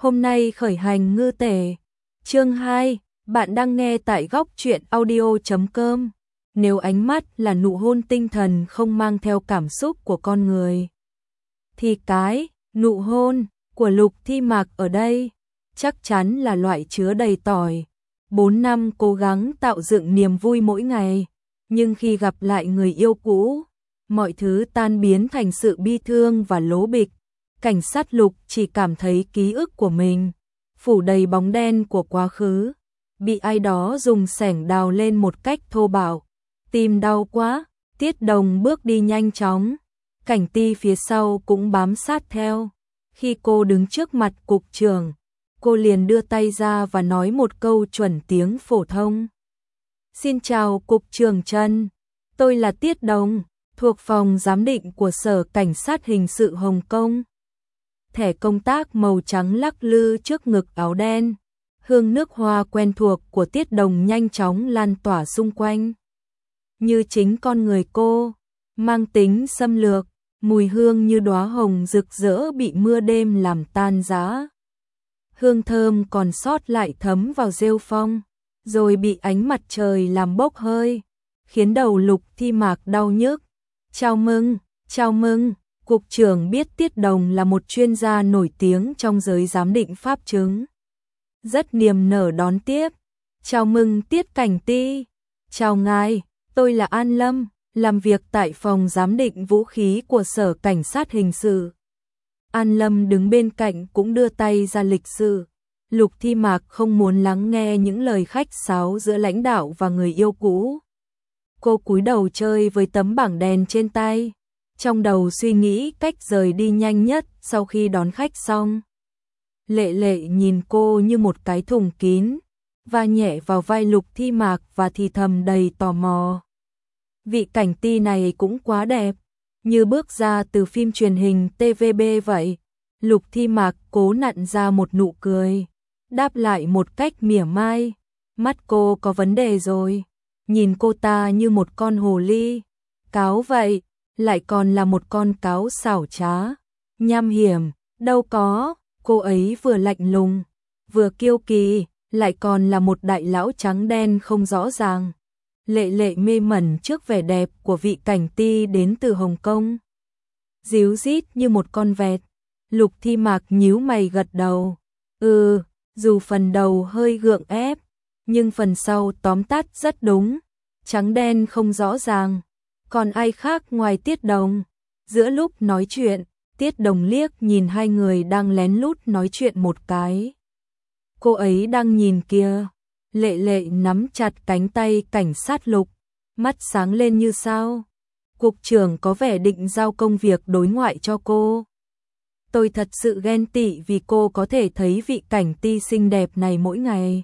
Hôm nay khởi hành ngư tể. Chương 2, bạn đang nghe tại góc truyện audio.com. Nếu ánh mắt là nụ hôn tinh thần không mang theo cảm xúc của con người, thì cái nụ hôn của Lục Thi Mạc ở đây chắc chắn là loại chứa đầy tỏi. 4 năm cố gắng tạo dựng niềm vui mỗi ngày, nhưng khi gặp lại người yêu cũ, mọi thứ tan biến thành sự bi thương và lố bịch. Cảnh sát Lục chỉ cảm thấy ký ức của mình phủ đầy bóng đen của quá khứ, bị ai đó dùng xẻng đào lên một cách thô bạo. Tim đau quá, Tiết Đồng bước đi nhanh chóng, Cảnh Ti phía sau cũng bám sát theo. Khi cô đứng trước mặt cục trưởng, cô liền đưa tay ra và nói một câu chuẩn tiếng phổ thông. Xin chào cục trưởng Trần, tôi là Tiết Đồng, thuộc phòng giám định của Sở Cảnh sát Hình sự Hồng Kông. Thẻ công tác màu trắng lắc lư trước ngực áo đen, hương nước hoa quen thuộc của Tiết Đồng nhanh chóng lan tỏa xung quanh. Như chính con người cô, mang tính xâm lược, mùi hương như đóa hồng rực rỡ bị mưa đêm làm tan rã. Hương thơm còn sót lại thấm vào rêu phong, rồi bị ánh mặt trời làm bốc hơi, khiến đầu Lục Thi Mạc đau nhức. Chào mừng, cục trưởng biết Tiết Đồng là một chuyên gia nổi tiếng trong giới giám định pháp chứng. Rất niềm nở đón tiếp. Chào mừng Tiết Cảnh Ti. Chào ngài, tôi là An Lâm, làm việc tại phòng giám định vũ khí của Sở Cảnh sát Hình sự. An Lâm đứng bên cạnh cũng đưa tay ra lịch sự. Lục Thi Mạc không muốn lắng nghe những lời khách sáo giữa lãnh đạo và người yêu cũ. Cô cúi đầu chơi với tấm bảng đèn trên tay, trong đầu suy nghĩ cách rời đi nhanh nhất sau khi đón khách xong. Lệ Lệ nhìn cô như một cái thùng kín, và nhẹ vào vai Lục Thi Mạc và thì thầm đầy tò mò. Vị Cảnh Ti này cũng quá đẹp, như bước ra từ phim truyền hình TVB vậy. Lục Thi Mạc cố nặn ra một nụ cười, đáp lại một cách mỉa mai. Mắt cô có vấn đề rồi, nhìn cô ta như một con hồ ly cáo vậy, lại còn là một con cáo xảo trá, nham hiểm. Đâu có, cô ấy vừa lạnh lùng, vừa kiêu kỳ, lại còn là một đại lão trắng đen không rõ ràng. Lệ Lệ mê mẩn trước vẻ đẹp của vị Cảnh Ti đến từ Hồng Kông, díu dít như một con vẹt. Lục Thi Mạc nhíu mày gật đầu. Dù phần đầu hơi gượng ép, nhưng phần sau tóm tắt rất đúng, trắng đen không rõ ràng. Còn ai khác ngoài Tiết Đồng? Giữa lúc nói chuyện, Tiết Đồng liếc nhìn hai người đang lén lút nói chuyện một cái. Cô ấy đang nhìn kia. Lệ Lệ nắm chặt cánh tay cảnh sát Lục, mắt sáng lên như sao. Cục trưởng có vẻ định giao công việc đối ngoại cho cô. Tôi thật sự ghen tị vì cô có thể thấy vị Cảnh Ti xinh đẹp này mỗi ngày.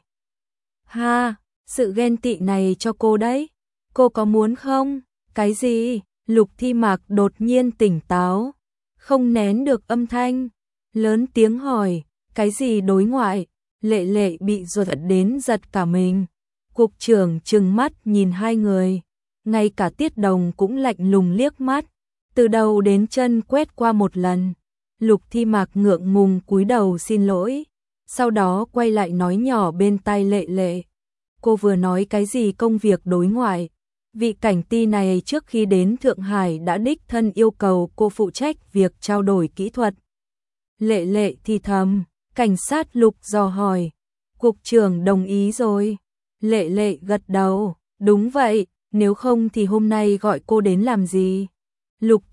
Ha, sự ghen tị này cho cô đấy. Cô có muốn không? Cái gì? Lục Thi Mạc đột nhiên tỉnh táo, không nén được âm thanh, lớn tiếng hỏi, cái gì đối ngoại? Lệ Lệ bị dọa đến giật cả mình. Cục trưởng trừng mắt nhìn hai người, ngay cả Tiết Đồng cũng lạnh lùng liếc mắt, từ đầu đến chân quét qua một lần. Lục Thi Mạc ngượng ngùng cúi đầu xin lỗi, sau đó quay lại nói nhỏ bên tai Lệ Lệ. Cô vừa nói cái gì công việc đối ngoại? Vị Cảnh Ti này trước khi đến Thượng Hải đã đích thân yêu cầu cô phụ trách việc trao đổi kỹ thuật. Lệ Lệ thì thầm. Cảnh sát Lục dò hỏi, cục trưởng đồng ý rồi? Lệ Lệ gật đầu, đúng vậy, nếu không thì hôm nay gọi cô đến làm gì? Lục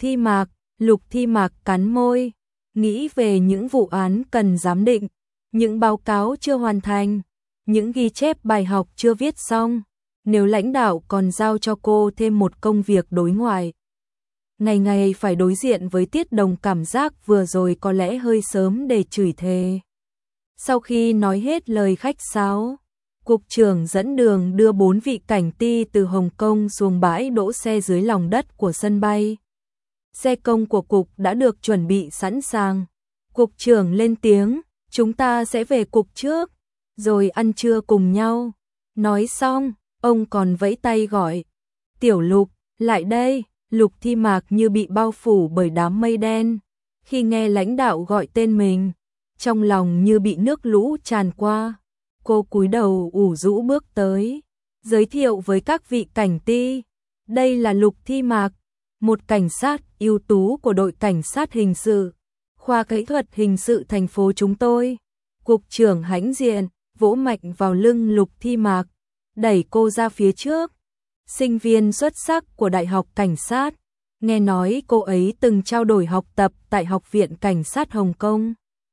Thi Mạc cắn môi, nghĩ về những vụ án cần giám định, những báo cáo chưa hoàn thành, những ghi chép bài học chưa viết xong. Nếu lãnh đạo còn giao cho cô thêm một công việc đối ngoại, ngày ngày phải đối diện với Tiết Đồng, cảm giác vừa rồi có lẽ hơi sớm để chửi thề. Sau khi nói hết lời khách sáo, cục trưởng dẫn đường đưa 4 vị Cảnh Ti từ Hồng Kông xuống bãi đỗ xe dưới lòng đất của sân bay. Xe công của cục đã được chuẩn bị sẵn sàng. Cục trưởng lên tiếng, chúng ta sẽ về cục trước, rồi ăn trưa cùng nhau. Nói xong, ông còn vẫy tay gọi, Tiểu Lục, lại đây. Lục Thi Mạc như bị bao phủ bởi đám mây đen. Khi nghe lãnh đạo gọi tên mình, trong lòng như bị nước lũ tràn qua. Cô cúi đầu ủ rũ bước tới, giới thiệu với các vị cảnh ti. Đây là Lục Thi Mạc, một cảnh sát ưu tú của đội cảnh sát hình sự, khoa kỹ thuật hình sự thành phố chúng tôi. Cục trưởng hãnh diện, vỗ mạnh vào lưng Lục Thi Mạc, đẩy cô ra phía trước. Sinh viên xuất sắc của Đại học Cảnh sát, nghe nói cô ấy từng trao đổi học tập tại Học viện Cảnh sát Hồng Kông,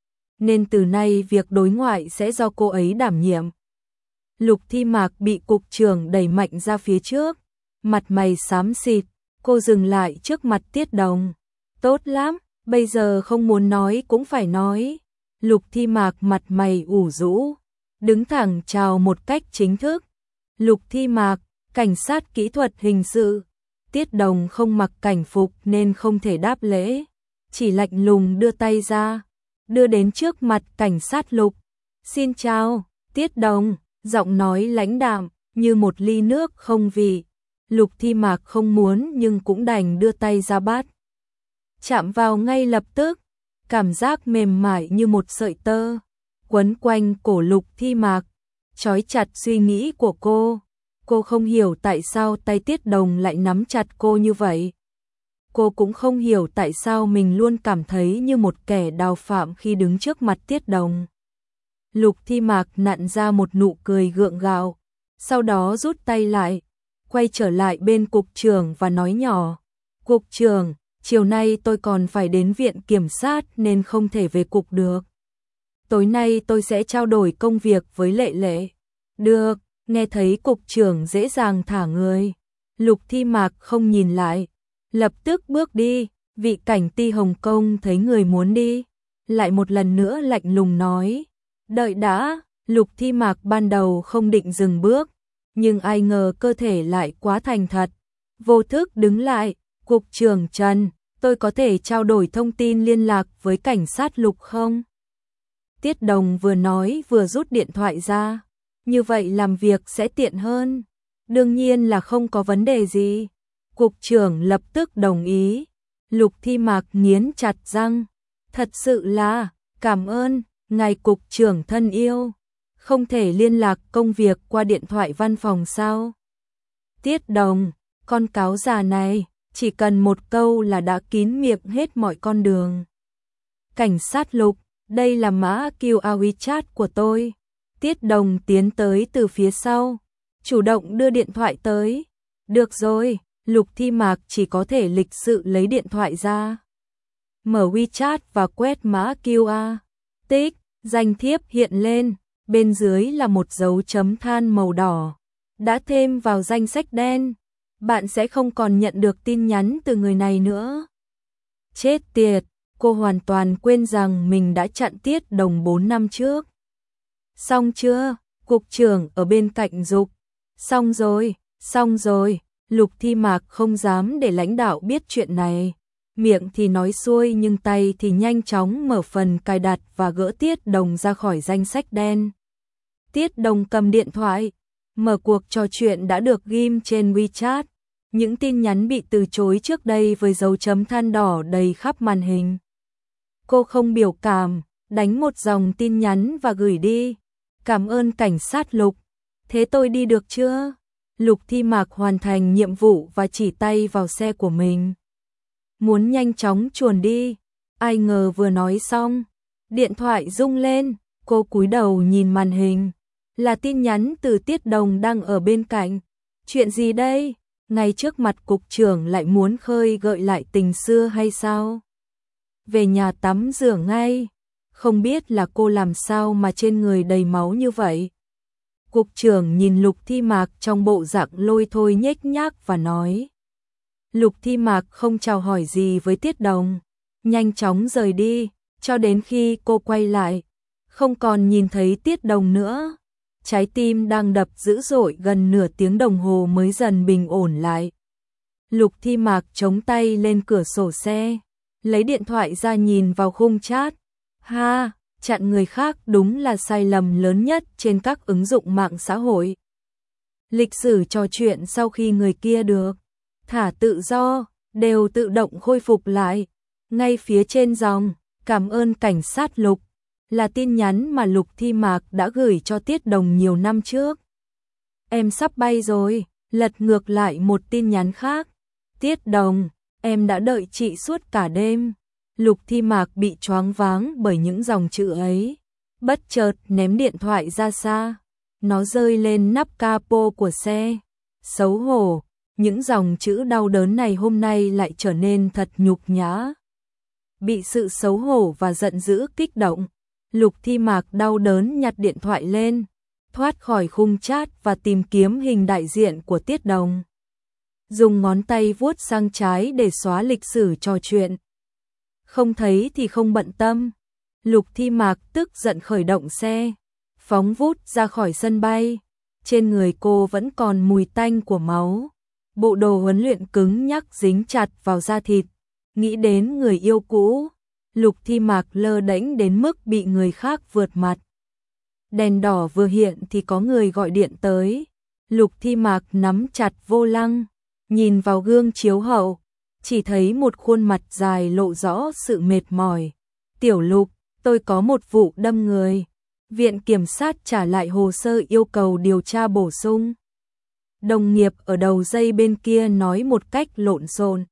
nên từ nay việc đối ngoại sẽ do cô ấy đảm nhiệm. Lục Thi Mạc bị cục trưởng đẩy mạnh ra phía trước, mặt mày xám xịt, cô dừng lại trước mặt Tiết Đồng. Tốt lắm, bây giờ không muốn nói cũng phải nói. Lục Thi Mạc mặt mày ủ rũ, đứng thẳng chào một cách chính thức. Lục Thi Mạc, cảnh sát kỹ thuật hình sự. Tiết Đồng không mặc cảnh phục nên không thể đáp lễ, chỉ lạnh lùng đưa tay ra, đưa đến trước mặt cảnh sát Lục. Xin chào, Tiết Đồng, giọng nói lãnh đạm như một ly nước không vị. Lục Thi Mạc không muốn nhưng cũng đành đưa tay ra bắt. Chạm vào ngay lập tức, cảm giác mềm mại như một sợi tơ quấn quanh cổ Lục Thi Mạc, trói chặt suy nghĩ của cô. Cô không hiểu tại sao tay Tiết Đồng lại nắm chặt cô như vậy. Cô cũng không hiểu tại sao mình luôn cảm thấy như một kẻ đào phạm khi đứng trước mặt Tiết Đồng. Lục Thi Mạc nặn ra một nụ cười gượng gạo, sau đó rút tay lại, quay trở lại bên cục trưởng và nói nhỏ. Cục trưởng, chiều nay tôi còn phải đến viện kiểm sát nên không thể về cục được. Tối nay tôi sẽ trao đổi công việc với Lệ Lệ. Được, nghe thấy cục trưởng dễ dàng thả người. Lục Thi Mạc không nhìn lại, lập tức bước đi. Vị cảnh ti Hồng Kông thấy người muốn đi, lại một lần nữa lạnh lùng nói. Đợi đã, Lục Thi Mạc ban đầu không định dừng bước, nhưng ai ngờ cơ thể lại quá thành thật. Vô thức đứng lại. Cục trưởng Trần, tôi có thể trao đổi thông tin liên lạc với cảnh sát Lục không? Tiết Đồng vừa nói vừa rút điện thoại ra. Như vậy làm việc sẽ tiện hơn. Đương nhiên là không có vấn đề gì. Cục trưởng lập tức đồng ý. Lục Thi Mạc nghiến chặt răng. Thật sự là, cảm ơn, ngài cục trưởng thân yêu. Không thể liên lạc công việc qua điện thoại văn phòng sao? Tiết Đồng, con cáo già này, chỉ cần một câu là đã kín miệng hết mọi con đường. Cảnh sát Lục, đây là mã QR WeChat của tôi. Tiết Đồng tiến tới từ phía sau, chủ động đưa điện thoại tới. Được rồi, Lục Thi Mạc chỉ có thể lịch sự lấy điện thoại ra. Mở WeChat và quét mã QR. Tích, danh thiếp hiện lên, bên dưới là một dấu chấm than màu đỏ. Đã thêm vào danh sách đen. Bạn sẽ không còn nhận được tin nhắn từ người này nữa. Chết tiệt, cô hoàn toàn quên rằng mình đã chặn Tiết Đồng 4 năm trước. Xong chưa? Cục trưởng ở bên cạnh giục. Xong rồi. Lục Thi Mạc không dám để lãnh đạo biết chuyện này. Miệng thì nói xuôi nhưng tay thì nhanh chóng mở phần cài đặt và gỡ Tiết Đồng ra khỏi danh sách đen. Tiết Đồng cầm điện thoại, mở cuộc trò chuyện đã được ghim trên WeChat. Những tin nhắn bị từ chối trước đây với dấu chấm than đỏ đầy khắp màn hình. Cô không biểu cảm, đánh một dòng tin nhắn và gửi đi. Cảm ơn cảnh sát Lục. Thế tôi đi được chưa? Lục Thi Mạc hoàn thành nhiệm vụ và chỉ tay vào xe của mình. Muốn nhanh chóng chuồn đi. Ai ngờ vừa nói xong, điện thoại rung lên, cô cúi đầu nhìn màn hình. Là tin nhắn từ Tiết Đồng đang ở bên cạnh. Chuyện gì đây? Ngay trước mặt cục trưởng lại muốn khơi gợi lại tình xưa hay sao? Về nhà tắm rửa ngay. Không biết là cô làm sao mà trên người đầy máu như vậy. Cục trưởng nhìn Lục Thi Mạc trong bộ dạng lôi thôi nhếch nhác và nói. Lục Thi Mạc không chào hỏi gì với Tiết Đồng, nhanh chóng rời đi, cho đến khi cô quay lại, không còn nhìn thấy Tiết Đồng nữa. Trái tim đang đập dữ dội gần nửa tiếng đồng hồ mới dần bình ổn lại. Lục Thi Mạc chống tay lên cửa sổ xe, lấy điện thoại ra nhìn vào khung chat. Ha, chặn người khác đúng là sai lầm lớn nhất trên các ứng dụng mạng xã hội. Lịch sử trò chuyện sau khi người kia được thả tự do, đều tự động khôi phục lại. Ngay phía trên dòng, cảm ơn cảnh sát Lục. là tin nhắn mà Lục Thi Mạc đã gửi cho Tiết Đồng nhiều năm trước. Em sắp bay rồi, lật ngược lại một tin nhắn khác. Tiết Đồng, em đã đợi chị suốt cả đêm. Lục Thi Mạc bị choáng váng bởi những dòng chữ ấy, bất chợt ném điện thoại ra xa. Nó rơi lên nắp capo của xe. Xấu hổ, những dòng chữ đau đớn này hôm nay lại trở nên thật nhục nhã. Bị sự xấu hổ và giận dữ kích động, Lục Thi Mạc đau đớn nhặt điện thoại lên, thoát khỏi khung chat và tìm kiếm hình đại diện của Tiết Đồng. Dùng ngón tay vuốt sang trái để xóa lịch sử trò chuyện. Không thấy thì không bận tâm. Lục Thi Mạc tức giận khởi động xe, phóng vút ra khỏi sân bay. Trên người cô vẫn còn mùi tanh của máu. Bộ đồ huấn luyện cứng nhắc dính chặt vào da thịt. Nghĩ đến người yêu cũ, Lục Thi Mạc lơ đễnh đến mức bị người khác vượt mặt. Đèn đỏ vừa hiện thì có người gọi điện tới. Lục Thi Mạc nắm chặt vô lăng, nhìn vào gương chiếu hậu, chỉ thấy một khuôn mặt dài lộ rõ sự mệt mỏi. Tiểu Lục, tôi có một vụ đâm người. Viện kiểm sát trả lại hồ sơ yêu cầu điều tra bổ sung. Đồng nghiệp ở đầu dây bên kia nói một cách lộn xộn.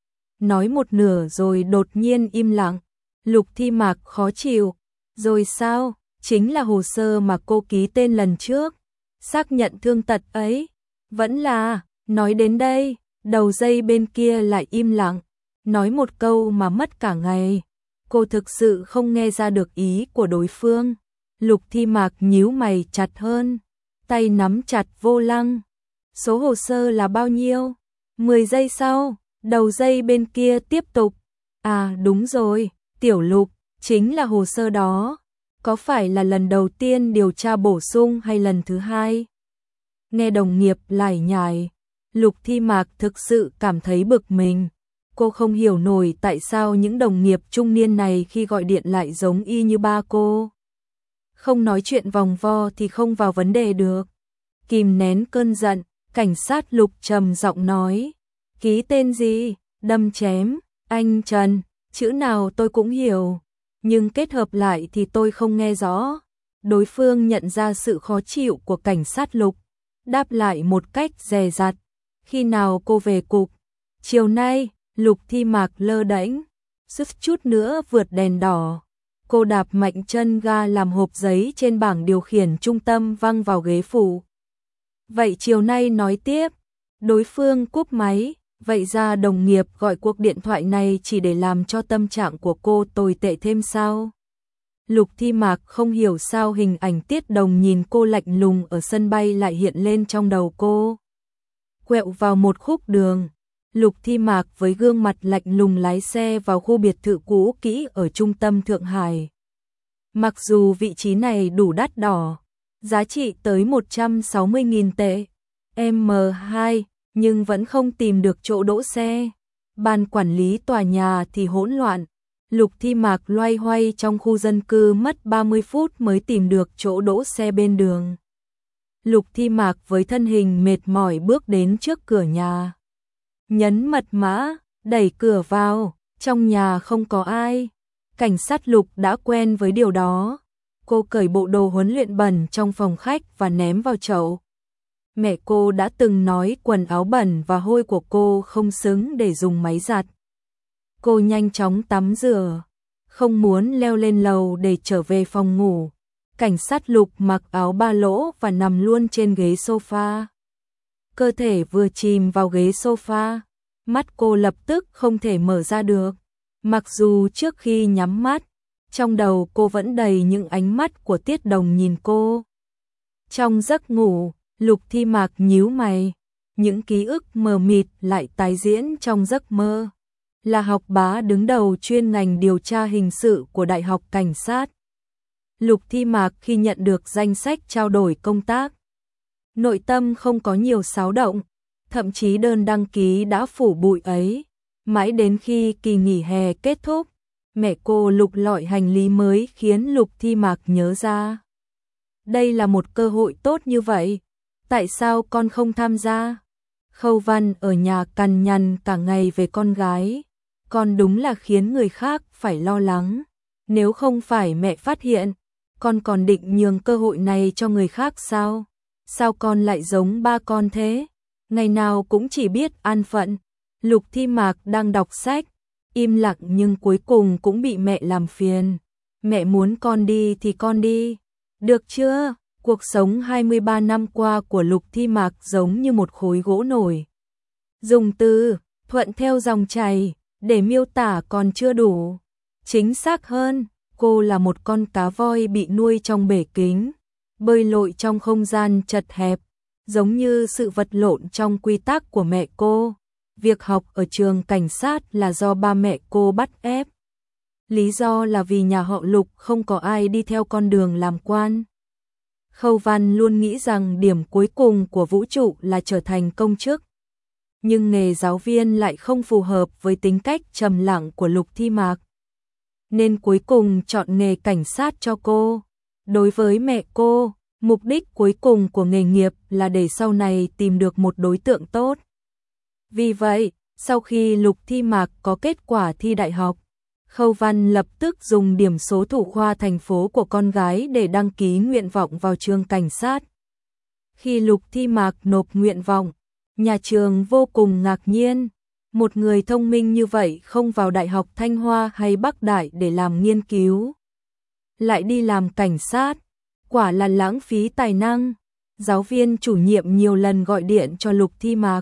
Nói một nửa rồi đột nhiên im lặng. Lục Thi Mạc khó chịu. Rồi sao? Chính là hồ sơ mà cô ký tên lần trước. Xác nhận thương tật ấy. Vẫn là, nói đến đây, đầu dây bên kia lại im lặng. Nói một câu mà mất cả ngày. Cô thực sự không nghe ra được ý của đối phương. Lục Thi Mạc nhíu mày chặt hơn, tay nắm chặt vô lăng. Số hồ sơ là bao nhiêu? 10 giây sau, đầu dây bên kia tiếp tục. À đúng rồi, Tiểu Lục, chính là hồ sơ đó. Có phải là lần đầu tiên điều tra bổ sung hay lần thứ hai? Nghe đồng nghiệp lải nhải, Lục Thi Mạc thực sự cảm thấy bực mình. Cô không hiểu nổi tại sao những đồng nghiệp trung niên này khi gọi điện lại giống y như ba cô. Không nói chuyện vòng vo thì không vào vấn đề được. Kìm nén cơn giận, cảnh sát Lục trầm giọng nói. Ký tên gì? Đâm chém, anh Trần, chữ nào tôi cũng hiểu. Nhưng kết hợp lại thì tôi không nghe rõ. Đối phương nhận ra sự khó chịu của cảnh sát Lục, đáp lại một cách dè dặt. Khi nào cô về cục? Chiều nay. Lục Thi Mạc lơ đễnh, suýt chút nữa vượt đèn đỏ. Cô đạp mạnh chân ga làm hộp giấy trên bảng điều khiển trung tâm văng vào ghế phụ. Vậy chiều nay nói tiếp. Đối phương cúp máy. Vậy ra đồng nghiệp gọi cuộc điện thoại này chỉ để làm cho tâm trạng của cô tồi tệ thêm sao? Lục Thi Mạc không hiểu sao hình ảnh Tiết Đồng nhìn cô lạnh lùng ở sân bay lại hiện lên trong đầu cô. Quẹo vào một khúc đường, Lục Thi Mạc với gương mặt lạnh lùng lái xe vào khu biệt thự cũ kỹ ở trung tâm Thượng Hải. Mặc dù vị trí này đủ đắt đỏ, giá trị tới 160.000 tệ, M2, nhưng vẫn không tìm được chỗ đỗ xe. Ban quản lý tòa nhà thì hỗn loạn. Lục Thi Mạc loay hoay trong khu dân cư mất 30 phút mới tìm được chỗ đỗ xe bên đường. Lục Thi Mạc với thân hình mệt mỏi bước đến trước cửa nhà. Nhấn mật mã, đẩy cửa vào, trong nhà không có ai. Cảnh sát Lục đã quen với điều đó. Cô cởi bộ đồ huấn luyện bẩn trong phòng khách và ném vào chậu. Mẹ cô đã từng nói quần áo bẩn và hôi của cô không xứng để dùng máy giặt. Cô nhanh chóng tắm rửa, không muốn leo lên lầu để trở về phòng ngủ. Cảnh sát Lục mặc áo ba lỗ và nằm luôn trên ghế sofa. Cơ thể vừa chìm vào ghế sofa, mắt cô lập tức không thể mở ra được. Mặc dù trước khi nhắm mắt, trong đầu cô vẫn đầy những ánh mắt của Tiết Đồng nhìn cô. Trong giấc ngủ, Lục Thi Mạc nhíu mày, những ký ức mờ mịt lại tái diễn trong giấc mơ. Là học bá đứng đầu chuyên ngành điều tra hình sự của Đại học Cảnh sát. Lục Thi Mạc khi nhận được danh sách trao đổi công tác, nội tâm không có nhiều xáo động, thậm chí đơn đăng ký đã phủ bụi ấy. Mãi đến khi kỳ nghỉ hè kết thúc, mẹ cô lục lọi hành lý mới khiến Lục Thi Mạc nhớ ra. Đây là một cơ hội tốt như vậy, tại sao con không tham gia? Khâu Văn ở nhà cằn nhằn cả ngày về con gái, con đúng là khiến người khác phải lo lắng. Nếu không phải mẹ phát hiện, con còn định nhường cơ hội này cho người khác sao? Sao con lại giống ba con thế? Ngày nào cũng chỉ biết an phận. Lục Thi Mạc đang đọc sách, im lặng nhưng cuối cùng cũng bị mẹ làm phiền. Mẹ muốn con đi thì con đi, được chưa? Cuộc sống 23 năm qua của Lục Thi Mạc giống như một khối gỗ nổi. Dùng từ thuận theo dòng chảy để miêu tả còn chưa đủ. Chính xác hơn, cô là một con cá voi bị nuôi trong bể kính, bơi lội trong không gian chật hẹp, giống như sự vật lộn trong quy tắc của mẹ cô. Việc học ở trường cảnh sát là do ba mẹ cô bắt ép. Lý do là vì nhà họ Lục không có ai đi theo con đường làm quan. Khâu Văn luôn nghĩ rằng điểm cuối cùng của vũ trụ là trở thành công chức. Nhưng nghề giáo viên lại không phù hợp với tính cách trầm lặng của Lục Thi Mạc. Nên cuối cùng chọn nghề cảnh sát cho cô. Đối với mẹ cô, mục đích cuối cùng của nghề nghiệp là để sau này tìm được một đối tượng tốt. Vì vậy, sau khi Lục Thi Mạc có kết quả thi đại học, Khâu Văn lập tức dùng điểm số thủ khoa thành phố của con gái để đăng ký nguyện vọng vào trường cảnh sát. Khi Lục Thi Mạc nộp nguyện vọng, nhà trường vô cùng ngạc nhiên. Một người thông minh như vậy không vào Đại học Thanh Hoa hay Bắc Đại để làm nghiên cứu, lại đi làm cảnh sát, quả là lãng phí tài năng. Giáo viên chủ nhiệm nhiều lần gọi điện cho Lục Thi Mạc,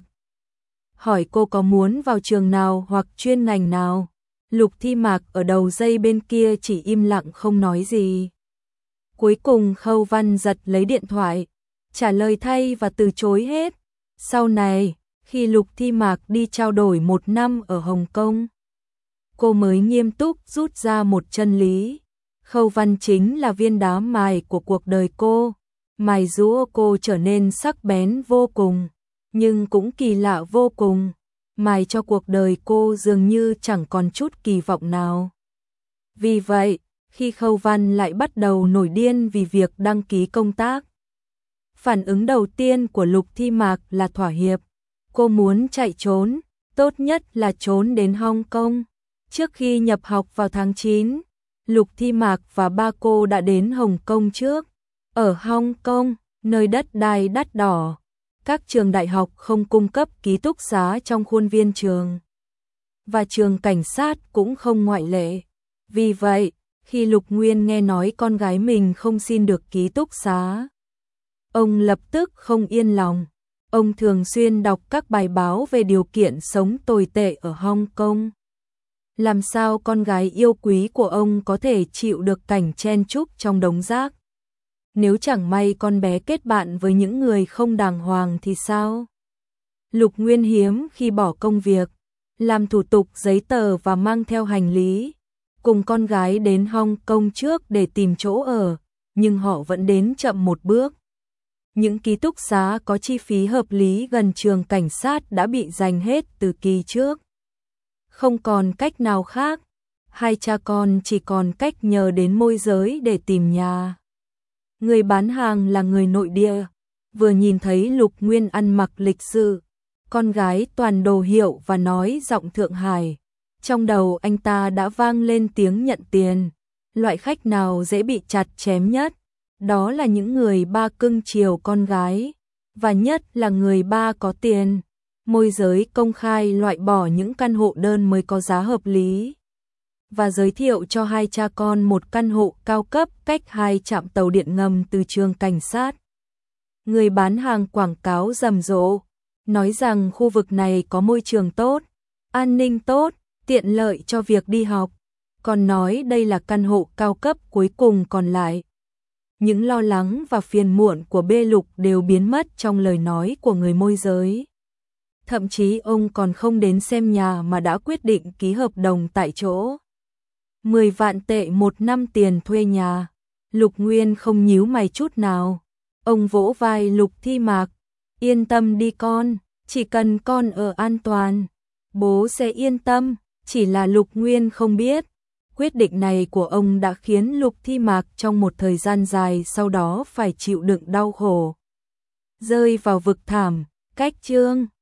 hỏi cô có muốn vào trường nào hoặc chuyên ngành nào. Lục Thi Mạc ở đầu dây bên kia chỉ im lặng không nói gì. Cuối cùng Khâu Văn giật lấy điện thoại, trả lời thay và từ chối hết. Sau này, khi Lục Thi Mạc đi trao đổi 1 năm ở Hồng Kông, cô mới nghiêm túc rút ra một chân lý. Khâu Văn chính là viên đá mài của cuộc đời cô, mài giũa cô trở nên sắc bén vô cùng, nhưng cũng kỳ lạ vô cùng, mài cho cuộc đời cô dường như chẳng còn chút kỳ vọng nào. Vì vậy, khi Khâu Văn lại bắt đầu nổi điên vì việc đăng ký công tác, phản ứng đầu tiên của Lục Thi Mạc là thỏa hiệp. Cô muốn chạy trốn, tốt nhất là trốn đến Hong Kong. Trước khi nhập học vào tháng 9, Lục Thi Mạc và ba cô đã đến Hồng Kông trước. Ở Hong Kong, nơi đất đai đắt đỏ, các trường đại học không cung cấp ký túc xá trong khuôn viên trường. Và trường cảnh sát cũng không ngoại lệ. Vì vậy, khi Lục Nguyên nghe nói con gái mình không xin được ký túc xá, ông lập tức không yên lòng. Ông thường xuyên đọc các bài báo về điều kiện sống tồi tệ ở Hong Kong. Làm sao con gái yêu quý của ông có thể chịu được cảnh chen chúc trong đống rác? Nếu chẳng may con bé kết bạn với những người không đàng hoàng thì sao? Lục Nguyên hiếm khi bỏ công việc, làm thủ tục giấy tờ và mang theo hành lý, cùng con gái đến Hong Kong trước để tìm chỗ ở, nhưng họ vẫn đến chậm một bước. Những ký túc xá có chi phí hợp lý gần trường cảnh sát đã bị giành hết từ kỳ trước. Không còn cách nào khác, hai cha con chỉ còn cách nhờ đến môi giới để tìm nhà. Người bán hàng là người nội địa, vừa nhìn thấy Lục Nguyên ăn mặc lịch sự, con gái toàn đồ hiệu và nói giọng Thượng Hải. Trong đầu anh ta đã vang lên tiếng nhận tiền. Loại khách nào dễ bị chặt chém nhất? Đó là những người ba cưng chiều con gái, và nhất là người ba có tiền. Môi giới công khai loại bỏ những căn hộ đơn mới có giá hợp lý, và giới thiệu cho hai cha con một căn hộ cao cấp cách 2 trạm tàu điện ngầm từ trường cảnh sát. Người bán hàng quảng cáo rầm rộ, nói rằng khu vực này có môi trường tốt, an ninh tốt, tiện lợi cho việc đi học, còn nói đây là căn hộ cao cấp cuối cùng còn lại. Những lo lắng và phiền muộn của B Lục đều biến mất trong lời nói của người môi giới. Thậm chí ông còn không đến xem nhà mà đã quyết định ký hợp đồng tại chỗ. 10 vạn tệ 1 năm tiền thuê nhà. Lục Nguyên không nhíu mày chút nào. Ông vỗ vai Lục Thi Mạc. Yên tâm đi con, chỉ cần con ở an toàn, bố sẽ yên tâm. Chỉ là Lục Nguyên không biết, quyết định này của ông đã khiến Lục Thi Mạc trong một thời gian dài sau đó phải chịu đựng đau khổ, rơi vào vực thẳm. Cách chương